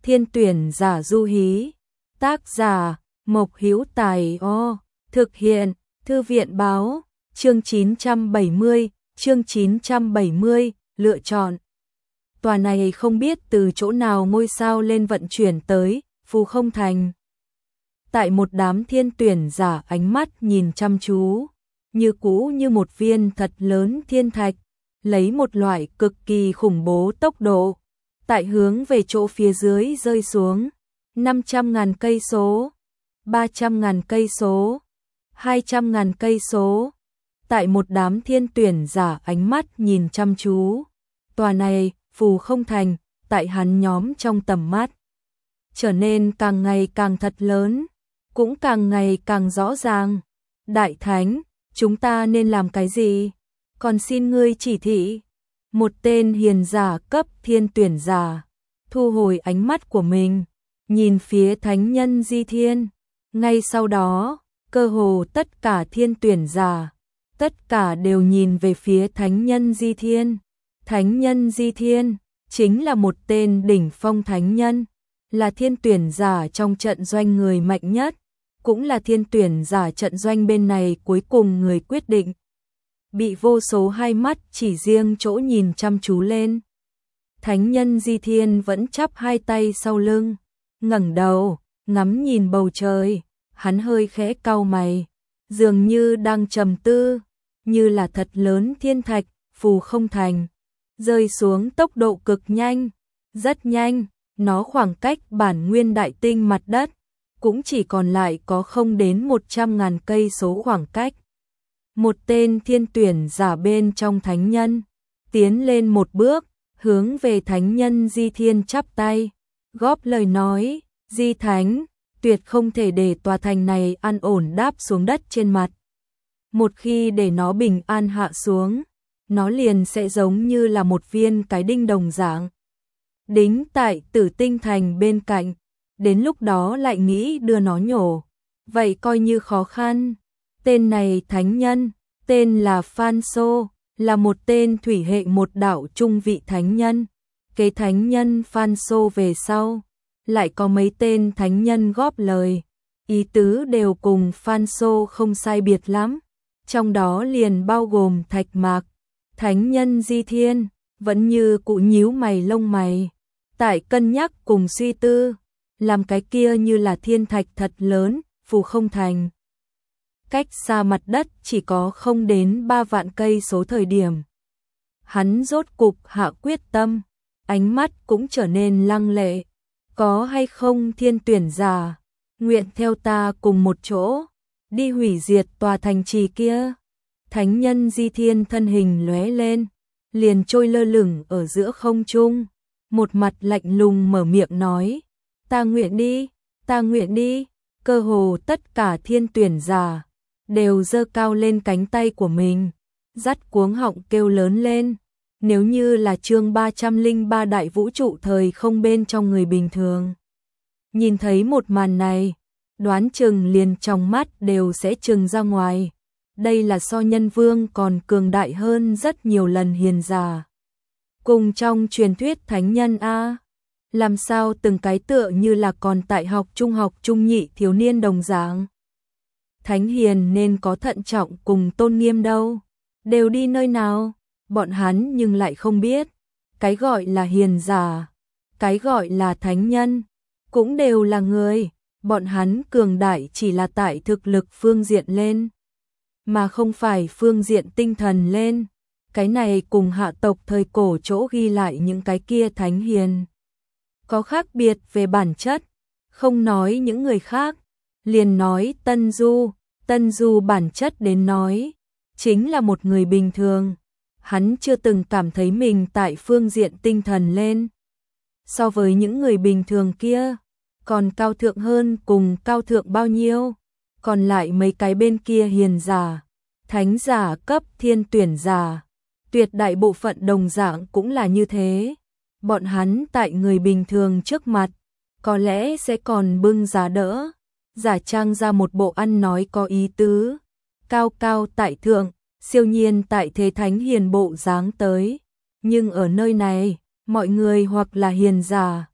Thiên tuyển giả du hí. Tác giả Mộc Hữu Tài. Thực hiện Thư viện báo. Chương 970, lựa chọn. Tòa này không biết từ chỗ nào ngôi sao lên vận chuyển tới, Phù Không Thành. Tại một đám thiên tuyển giả ánh mắt nhìn chăm chú, như cũ như một viên thật lớn thiên thạch, lấy một loại cực kỳ khủng bố tốc độ, tại hướng về chỗ phía dưới rơi xuống. 500.000 cây số, 300.000 cây số, 200.000 cây số. Tại một đám thiên tuyển giả ánh mắt nhìn chăm chú, tòa này, Phù Không Thành, tại hắn nhóm trong tầm mắt, trở nên càng ngày càng thật lớn, cũng càng ngày càng rõ ràng. Đại Thánh, chúng ta nên làm cái gì? Còn xin ngươi chỉ thị. Một tên hiền giả cấp thiên tuyển giả, thu hồi ánh mắt của mình, nhìn phía Thánh Nhân Di Thiên. Ngay sau đó, cơ hồ tất cả thiên tuyển giả, tất cả đều nhìn về phía Thánh Nhân Di Thiên. Thánh Nhân Di Thiên chính là một tên đỉnh phong thánh nhân, là thiên tuyển giả trong trận doanh người mạnh nhất, cũng là thiên tuyển giả trận doanh bên này cuối cùng người quyết định. Bị vô số hai mắt chỉ riêng chỗ nhìn chăm chú lên. Thánh Nhân Di Thiên vẫn chắp hai tay sau lưng, ngẩng đầu, ngắm nhìn bầu trời, hắn hơi khẽ cau mày, dường như đang trầm tư, như là thật lớn thiên thạch, Phù Không Thành, rơi xuống tốc độ cực nhanh, rất nhanh, nó khoảng cách bản nguyên đại tinh mặt đất, cũng chỉ còn lại có không đến 100.000 cây số khoảng cách. Một tên thiên tuyển giả bên trong thánh nhân, tiến lên một bước, hướng về Thánh Nhân Di Thiên chắp tay, góp lời nói, Di Thánh, tuyệt không thể để tòa thành này an ổn đáp xuống đất trên mặt. Một khi để nó bình an hạ xuống, nó liền sẽ giống như là một viên cái đinh đồng dạng, đính tại Tử Tinh Thành bên cạnh, đến lúc đó lại nghĩ đưa nó nhổ, vậy coi như khó khăn. Tên này thánh nhân, tên là Phan Sô, là một tên thủy hệ một đạo trung vị thánh nhân. Cái thánh nhân Phan Sô về sau, lại có mấy tên thánh nhân góp lời, ý tứ đều cùng Phan Sô không sai biệt lắm, trong đó liền bao gồm Thạch Mạc. Thánh Nhân Di Thiên vẫn như cụ nhíu mày lông mày, tại cân nhắc cùng suy tư, làm cái kia như là thiên thạch thật lớn, Phù Không Thành. Cách xa mặt đất chỉ có không đến 3 vạn cây số thời điểm. Hắn rốt cục hạ quyết tâm, ánh mắt cũng trở nên lăng lệ. Có hay không thiên tuyển giả, nguyện theo ta cùng một chỗ, đi hủy diệt tòa thành trì kia. Thánh Nhân Di Thiên thân hình lóe lên, liền trôi lơ lửng ở giữa không trung, một mặt lạnh lùng mở miệng nói, ta nguyện đi, ta nguyện đi. Cơ hồ tất cả thiên tuyển giả đều giơ cao lên cánh tay của mình, dắt cuống họng kêu lớn lên. Nếu như là chương 303 đại vũ trụ thời không bên trong người bình thường, nhìn thấy một màn này, đoán chừng liền trong mắt đều sẽ trừng ra ngoài. Đây là so nhân vương còn cường đại hơn rất nhiều lần hiền giả. Cùng trong truyền thuyết thánh nhân a, làm sao từng cái tựa như là còn tại học trung nhị thiếu niên đồng dạng. Thánh hiền nên có thận trọng cùng tôn nghiêm đâu, đều đi nơi nào, bọn hắn nhưng lại không biết, cái gọi là hiền giả, cái gọi là thánh nhân, cũng đều là người, bọn hắn cường đại chỉ là tại thực lực phương diện lên, mà không phải phương diện tinh thần lên. Cái này cùng hạ tộc thời cổ chỗ ghi lại những cái kia thánh hiền có khác biệt về bản chất. Không nói những người khác, liền nói Tân Du bản chất đến nói, chính là một người bình thường. Hắn chưa từng cảm thấy mình tại phương diện tinh thần lên, so với những người bình thường kia, còn cao thượng hơn cùng cao thượng bao nhiêu. Còn lại mấy cái bên kia hiền giả, thánh giả cấp thiên tuyển giả, tuyệt đại bộ phận đồng dạng cũng là như thế. Bọn hắn tại người bình thường trước mặt, có lẽ sẽ còn bưng giá đỡ, giả trang ra một bộ ăn nói có ý tứ, cao cao tại thượng, siêu nhiên tại thế thánh hiền bộ dáng tới. Nhưng ở nơi này, mọi người hoặc là hiền giả,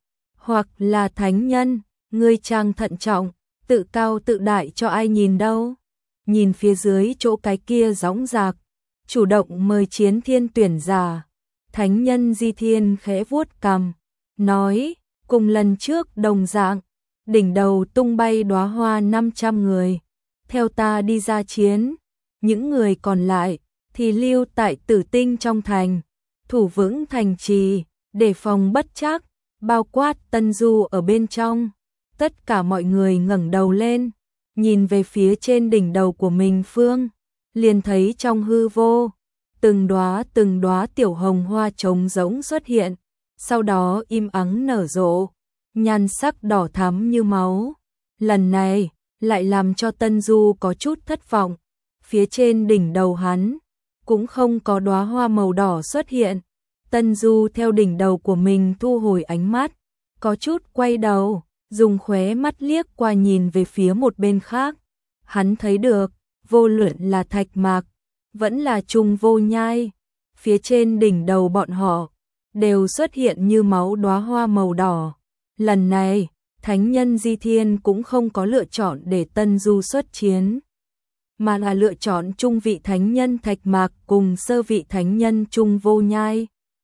hoặc là thánh nhân, ngươi chàng thận trọng, tự cao tự đại cho ai nhìn đâu. Nhìn phía dưới chỗ cái kia dõng dạc, chủ động mời chiến thiên tuyển giả. Thánh nhân Di Thiên khẽ vuốt cằm, nói, cùng lần trước đồng dạng, đỉnh đầu tung bay đóa hoa 500 người, theo ta đi ra chiến, những người còn lại thì lưu tại Tử Tinh trong thành, thủ vững thành trì, đề phòng bất trắc, bao quát Tân Du ở bên trong. Tất cả mọi người ngẩng đầu lên, nhìn về phía trên đỉnh đầu của mình phương, liền thấy trong hư vô, từng đóa tiểu hồng hoa trống rỗng xuất hiện, sau đó im ắng nở rộ, nhan sắc đỏ thắm như máu. Lần này, lại làm cho Tân Du có chút thất vọng, phía trên đỉnh đầu hắn, cũng không có đóa hoa màu đỏ xuất hiện. Tân Du theo đỉnh đầu của mình thu hồi ánh mắt, có chút quay đầu, dùng khóe mắt liếc qua nhìn về phía một bên khác. Hắn thấy được, vô luận là Thạch Mạc, vẫn là Trung Vô Nhai, phía trên đỉnh đầu bọn họ, đều xuất hiện như máu đóa hoa màu đỏ. Lần này, Thánh nhân Di Thiên cũng không có lựa chọn để Tân Du xuất chiến, mà là lựa chọn trung vị thánh nhân Thạch Mạc cùng sơ vị thánh nhân Trung Vô Nhai.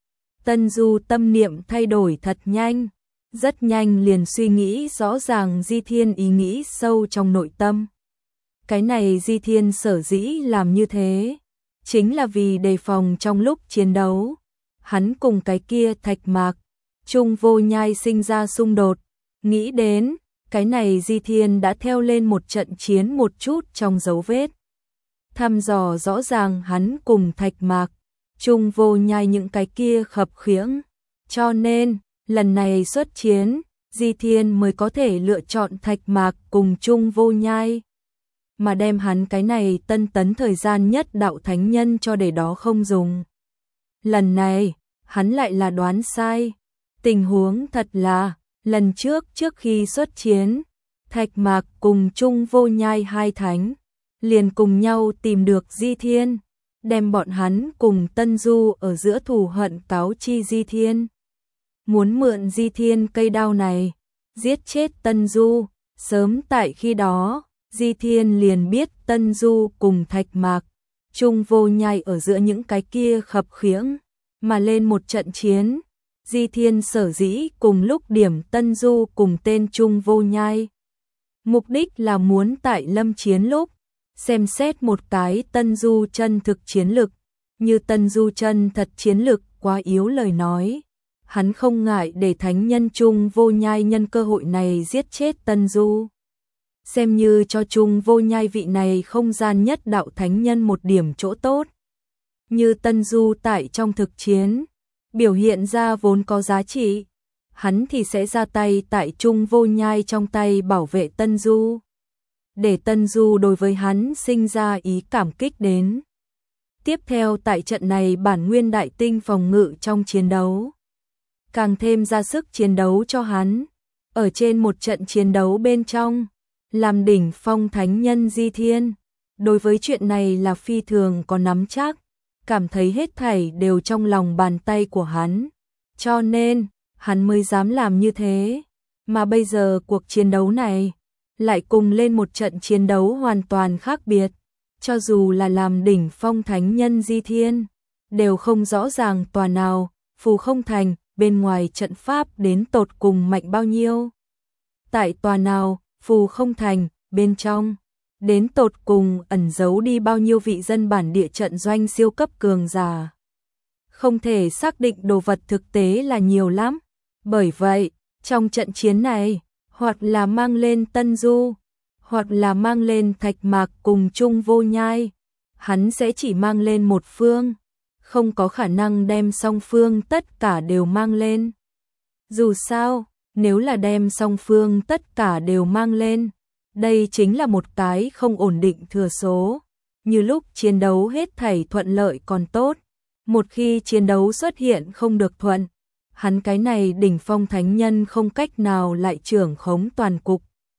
Tân Du tâm niệm thay đổi thật nhanh, rất nhanh liền suy nghĩ rõ ràng Di Thiên ý nghĩ sâu trong nội tâm. Cái này Di Thiên sở dĩ làm như thế, chính là vì đề phòng trong lúc chiến đấu, hắn cùng cái kia Thạch Mạc, Trung Vô Nhai sinh ra xung đột. Nghĩ đến, cái này Di Thiên đã theo lên một trận chiến một chút trong dấu vết. Thăm dò rõ ràng hắn cùng Thạch Mạc, Trung Vô Nhai những cái kia khập khiễng. Cho nên, lần này xuất chiến, Di Thiên mới có thể lựa chọn Thạch Mạc cùng Trung Vô Nhai. Mà đem hắn cái này tân tấn thời gian nhất đạo thánh nhân cho để đó không dùng. Lần này, hắn lại là đoán sai. Tình huống thật là, lần trước khi xuất chiến, Thạch Mạc cùng Trung Vô Nhai hai thánh, liền cùng nhau tìm được Di Thiên, đem bọn hắn cùng Tân Du ở giữa thù hận cáo chi Di Thiên. Muốn mượn Di Thiên cây đao này, giết chết Tân Du. Sớm tại khi đó, Di Thiên liền biết Tân Du cùng Thạch Mạc, Trung Vô Nhai ở giữa những cái kia khập khiễng, mà lên một trận chiến. Di Thiên sở dĩ cùng lúc điểm Tân Du cùng tên Trung Vô Nhai, mục đích là muốn tại lâm chiến lúc, xem xét một cái Tân Du chân thực chiến lực, như Tân Du chân thật chiến lực quá yếu lời nói. Hắn không ngại để thánh nhân Trung Vô Nhai nhân cơ hội này giết chết Tân Du. Xem như cho Trung Vô Nhai vị này không gian nhất đạo thánh nhân một điểm chỗ tốt. Như Tân Du tại trong thực chiến, biểu hiện ra vốn có giá trị, hắn thì sẽ ra tay tại Trung Vô Nhai trong tay bảo vệ Tân Du. Để Tân Du đối với hắn sinh ra ý cảm kích đến. Tiếp theo tại trận này bản nguyên đại tinh phòng ngự trong chiến đấu, càng thêm ra sức chiến đấu cho hắn. Ở trên một trận chiến đấu bên trong, làm đỉnh phong thánh nhân Di Thiên, đối với chuyện này là phi thường có nắm chắc, cảm thấy hết thảy đều trong lòng bàn tay của hắn, cho nên hắn mới dám làm như thế. Mà bây giờ cuộc chiến đấu này lại cùng lên một trận chiến đấu hoàn toàn khác biệt, cho dù là làm đỉnh phong thánh nhân Di Thiên, đều không rõ ràng tòa nào, Phù Không Thành bên ngoài trận pháp đến tột cùng mạnh bao nhiêu. Tại tòa nào, Phù Không Thành bên trong, đến tột cùng ẩn giấu đi bao nhiêu vị dân bản địa trận doanh siêu cấp cường giả. Không thể xác định đồ vật thực tế là nhiều lắm. Bởi vậy, trong trận chiến này, hoặc là mang lên Tân Du, hoặc là mang lên Thạch Mạc cùng Trung Vô Nhai, hắn sẽ chỉ mang lên một phương, không có khả năng đem song phương tất cả đều mang lên. Dù sao, nếu là đem song phương tất cả đều mang lên, đây chính là một cái không ổn định thừa số. Như lúc chiến đấu hết thảy thuận lợi còn tốt, một khi chiến đấu xuất hiện không được thuận, hắn cái này đỉnh phong thánh nhân không cách nào lại trưởng khống toàn cục.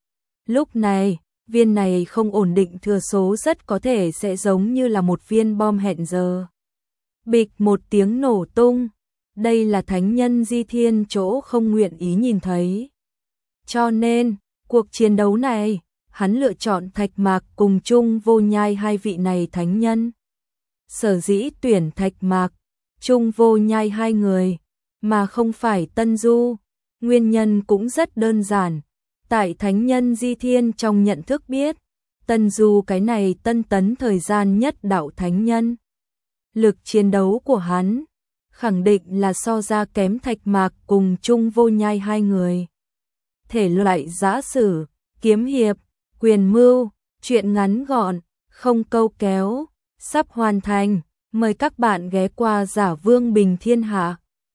Lúc này, viên này không ổn định thừa số rất có thể sẽ giống như là một viên bom hẹn giờ. Bịch một tiếng nổ tung, đây là thánh nhân Di Thiên chỗ không nguyện ý nhìn thấy. Cho nên, cuộc chiến đấu này, hắn lựa chọn Thạch Mạc cùng Trung Vô Nhai hai vị này thánh nhân. Sở dĩ tuyển Thạch Mạc, Trung Vô Nhai hai người, mà không phải Tân Du, nguyên nhân cũng rất đơn giản. Tại thánh nhân Di Thiên trong nhận thức biết, Tân Du cái này tân tấn thời gian nhất đạo thánh nhân. Lực chiến đấu của hắn, khẳng định là so ra kém Thạch Mạc cùng Trung Vô Nhai hai người. Thể loại giã sử, kiếm hiệp, quyền mưu, truyện ngắn gọn, không câu kéo, sắp hoàn thành. Mời các bạn ghé qua Giả Vương Bình Thiên Hạ.